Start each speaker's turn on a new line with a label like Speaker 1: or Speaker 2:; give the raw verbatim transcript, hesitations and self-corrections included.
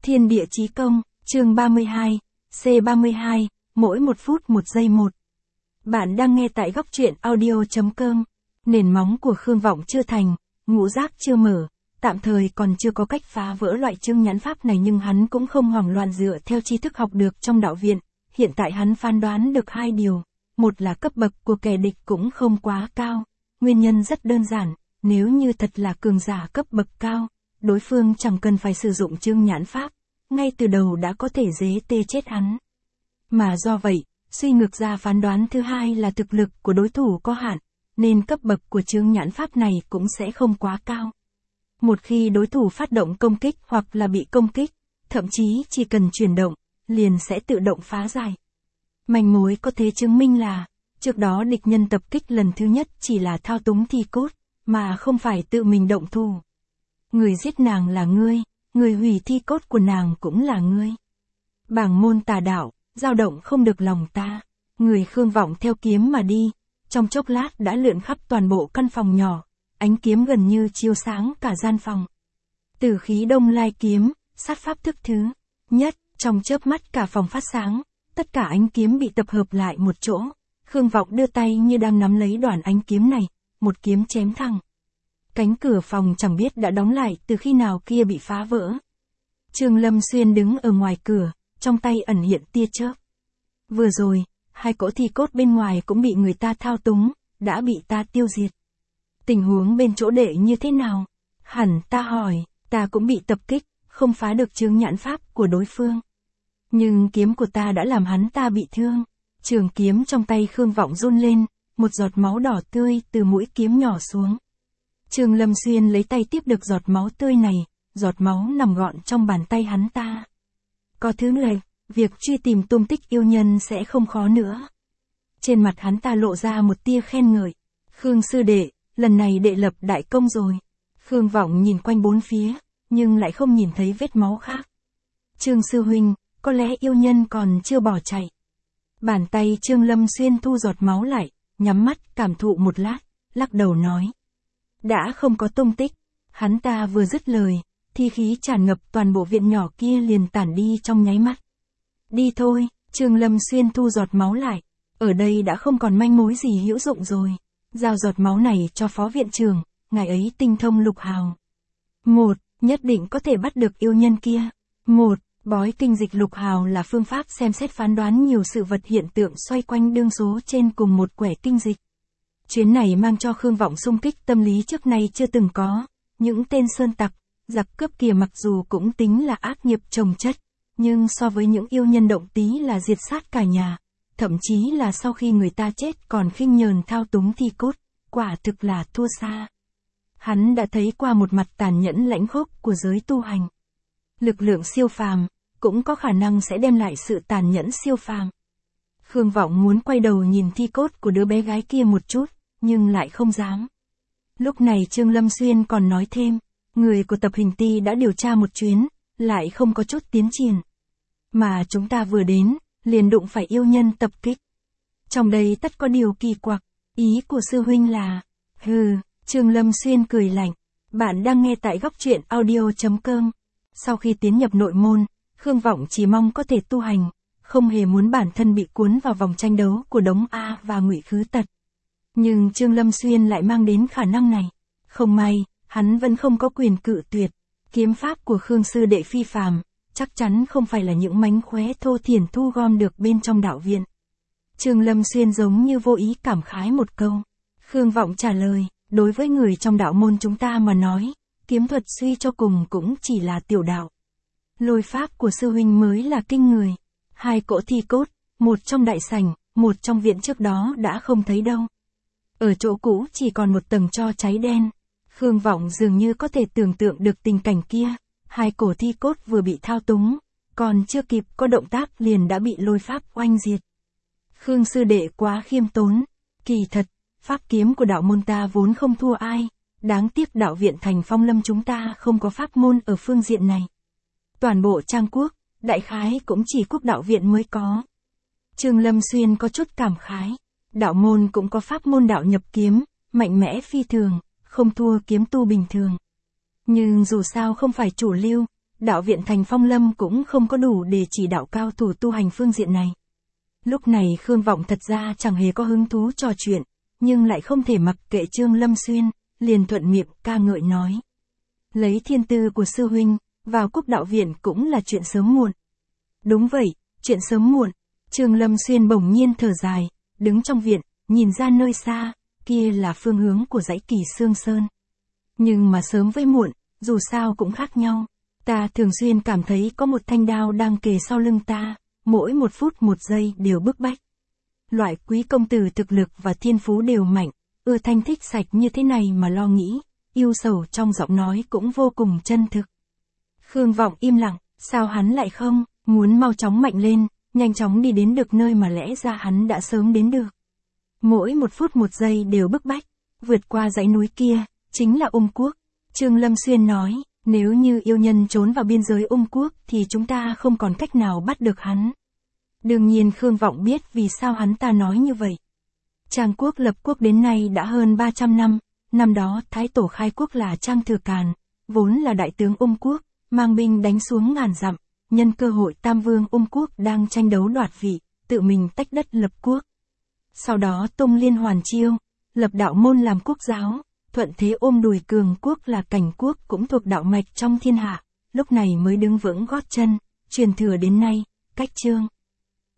Speaker 1: Thiên địa chí công, chương ba mươi hai, C ba mươi hai, mỗi một phút một giây một. Bạn đang nghe tại góc truyện audio.com. Nền móng của Khương Vọng chưa thành, ngũ giác chưa mở, tạm thời còn chưa có cách phá vỡ loại chương nhãn pháp này, nhưng hắn cũng không hoảng loạn dựa theo tri thức học được trong đạo viện. Hiện tại hắn phán đoán được hai điều, một là cấp bậc của kẻ địch cũng không quá cao. Nguyên nhân rất đơn giản, nếu như thật là cường giả cấp bậc cao, đối phương chẳng cần phải sử dụng chương nhãn pháp, ngay từ đầu đã có thể dế tê chết hắn. Mà do vậy, suy ngược ra phán đoán thứ hai là thực lực của đối thủ có hạn, nên cấp bậc của chương nhãn pháp này cũng sẽ không quá cao. Một khi đối thủ phát động công kích hoặc là bị công kích, thậm chí chỉ cần chuyển động, liền sẽ tự động phá giải. Manh mối có thể chứng minh là, trước đó địch nhân tập kích lần thứ nhất chỉ là thao túng thi cốt, mà không phải tự mình động thủ. Người giết nàng là ngươi, người hủy thi cốt của nàng cũng là ngươi. Bảng môn tà đạo, dao động không được lòng ta. Người Khương Vọng theo kiếm mà đi, trong chốc lát đã lượn khắp toàn bộ căn phòng nhỏ, ánh kiếm gần như chiếu sáng cả gian phòng. Từ khí đông lai kiếm, sát pháp thức thứ nhất, trong chớp mắt cả phòng phát sáng, tất cả ánh kiếm bị tập hợp lại một chỗ. Khương Vọng đưa tay như đang nắm lấy đoạn ánh kiếm này, một kiếm chém thẳng. Cánh cửa phòng chẳng biết đã đóng lại từ khi nào kia bị phá vỡ. Trương Lâm Xuyên đứng ở ngoài cửa, trong tay ẩn hiện tia chớp. Vừa rồi, hai cỗ thi cốt bên ngoài cũng bị người ta thao túng, đã bị ta tiêu diệt. Tình huống bên chỗ đệ như thế nào? Hẳn ta hỏi, ta cũng bị tập kích, không phá được chương nhãn pháp của đối phương. Nhưng kiếm của ta đã làm hắn ta bị thương. Trường kiếm trong tay Khương Vọng run lên, một giọt máu đỏ tươi từ mũi kiếm nhỏ xuống. Trương Lâm Xuyên lấy tay tiếp được giọt máu tươi này, giọt máu nằm gọn trong bàn tay hắn ta. Có thứ này, việc truy tìm tung tích yêu nhân sẽ không khó nữa. Trên mặt hắn ta lộ ra một tia khen ngợi. Khương sư đệ, lần này đệ lập đại công rồi. Khương Vọng nhìn quanh bốn phía, nhưng lại không nhìn thấy vết máu khác. Trương sư huynh, có lẽ yêu nhân còn chưa bỏ chạy. Bàn tay Trương Lâm Xuyên thu giọt máu lại, nhắm mắt cảm thụ một lát, lắc đầu nói. Đã không có tung tích. Hắn ta vừa dứt lời, thi khí tràn ngập toàn bộ viện nhỏ kia liền tản đi trong nháy mắt. Đi thôi, Trương Lâm Xuyên thu giọt máu lại. Ở đây đã không còn manh mối gì hữu dụng rồi. Giao giọt máu này cho phó viện trưởng, ngài ấy tinh thông lục hào. Một, nhất định có thể bắt được yêu nhân kia. Một, bói kinh dịch lục hào là phương pháp xem xét phán đoán nhiều sự vật hiện tượng xoay quanh đương số trên cùng một quẻ kinh dịch. Chuyến này mang cho Khương Vọng xung kích tâm lý trước nay chưa từng có. Những tên sơn tặc, giặc cướp kia mặc dù cũng tính là ác nghiệp chồng chất, nhưng so với những yêu nhân động tí là diệt sát cả nhà, thậm chí là sau khi người ta chết còn khinh nhờn thao túng thi cốt, quả thực là thua xa. Hắn đã thấy qua một mặt tàn nhẫn lãnh khốc của giới tu hành. Lực lượng siêu phàm, cũng có khả năng sẽ đem lại sự tàn nhẫn siêu phàm. Khương Vọng muốn quay đầu nhìn thi cốt của đứa bé gái kia một chút, nhưng lại không dám. Lúc này Trương Lâm Xuyên còn nói thêm, người của tập hình ti đã điều tra một chuyến, lại không có chút tiến triển. Mà chúng ta vừa đến, liền đụng phải yêu nhân tập kích. Trong đây tất có điều kỳ quặc, ý của sư huynh là, hừ, Trương Lâm Xuyên cười lạnh, bạn đang nghe tại góc truyện audio.com. Sau khi tiến nhập nội môn, Khương Vọng chỉ mong có thể tu hành, không hề muốn bản thân bị cuốn vào vòng tranh đấu của Đống A và Ngụy Khứ Tật. Nhưng Trương Lâm Xuyên lại mang đến khả năng này. Không may, hắn vẫn không có quyền cự tuyệt. Kiếm pháp của Khương sư đệ phi phàm, chắc chắn không phải là những mánh khóe thô thiển thu gom được bên trong đạo viện. Trương Lâm Xuyên giống như vô ý cảm khái một câu. Khương Vọng trả lời, đối với người trong đạo môn chúng ta mà nói, kiếm thuật suy cho cùng cũng chỉ là tiểu đạo. Lôi pháp của sư huynh mới là kinh người. Hai cỗ thi cốt, một trong đại sảnh, một trong viện trước đó đã không thấy đâu. Ở chỗ cũ chỉ còn một tầng tro cháy đen. Khương Vọng dường như có thể tưởng tượng được tình cảnh kia. Hai cổ thi cốt vừa bị thao túng, còn chưa kịp có động tác liền đã bị lôi pháp oanh diệt. Khương sư đệ quá khiêm tốn. Kỳ thật, pháp kiếm của đạo môn ta vốn không thua ai. Đáng tiếc đạo viện Thành Phong Lâm chúng ta không có pháp môn ở phương diện này. Toàn bộ Trang Quốc, đại khái cũng chỉ Quốc đạo viện mới có. Trương Lâm Xuyên có chút cảm khái. Đạo môn cũng có pháp môn đạo nhập kiếm, mạnh mẽ phi thường, không thua kiếm tu bình thường. Nhưng dù sao không phải chủ lưu, đạo viện Thành Phong Lâm cũng không có đủ để chỉ đạo cao thủ tu hành phương diện này. Lúc này Khương Vọng thật ra chẳng hề có hứng thú trò chuyện, nhưng lại không thể mặc kệ Trương Lâm Xuyên, liền thuận miệng ca ngợi nói. Lấy thiên tư của sư huynh, vào Cúc đạo viện cũng là chuyện sớm muộn. Đúng vậy, chuyện sớm muộn. Trương Lâm Xuyên bỗng nhiên thở dài, đứng trong viện, nhìn ra nơi xa, kia là phương hướng của dãy Kỳ Xương Sơn. Nhưng mà sớm với muộn, dù sao cũng khác nhau. Ta thường xuyên cảm thấy có một thanh đao đang kề sau lưng ta, mỗi một phút một giây đều bức bách. Loại quý công tử thực lực và thiên phú đều mạnh, ưa thanh thích sạch như thế này mà lo nghĩ, yêu sầu trong giọng nói cũng vô cùng chân thực. Khương Vọng im lặng, sao hắn lại không, muốn mau chóng mạnh lên, nhanh chóng đi đến được nơi mà lẽ ra hắn đã sớm đến được. Mỗi một phút một giây đều bức bách, vượt qua dãy núi kia, chính là Ung Quốc. Trương Lâm Xuyên nói, nếu như yêu nhân trốn vào biên giới Ung Quốc thì chúng ta không còn cách nào bắt được hắn. Đương nhiên Khương Vọng biết vì sao hắn ta nói như vậy. Trang quốc lập quốc đến nay đã hơn ba trăm năm, năm đó Thái Tổ khai quốc là Trang Thừa Càn, vốn là đại tướng Ung Quốc, mang binh đánh xuống ngàn dặm, nhân cơ hội Tam Vương Ung Quốc đang tranh đấu đoạt vị, tự mình tách đất lập quốc. Sau đó tung liên hoàn chiêu, lập đạo môn làm quốc giáo, thuận thế ôm đùi cường quốc là Cảnh quốc cũng thuộc đạo mạch trong thiên hạ, lúc này mới đứng vững gót chân, truyền thừa đến nay, cách Trương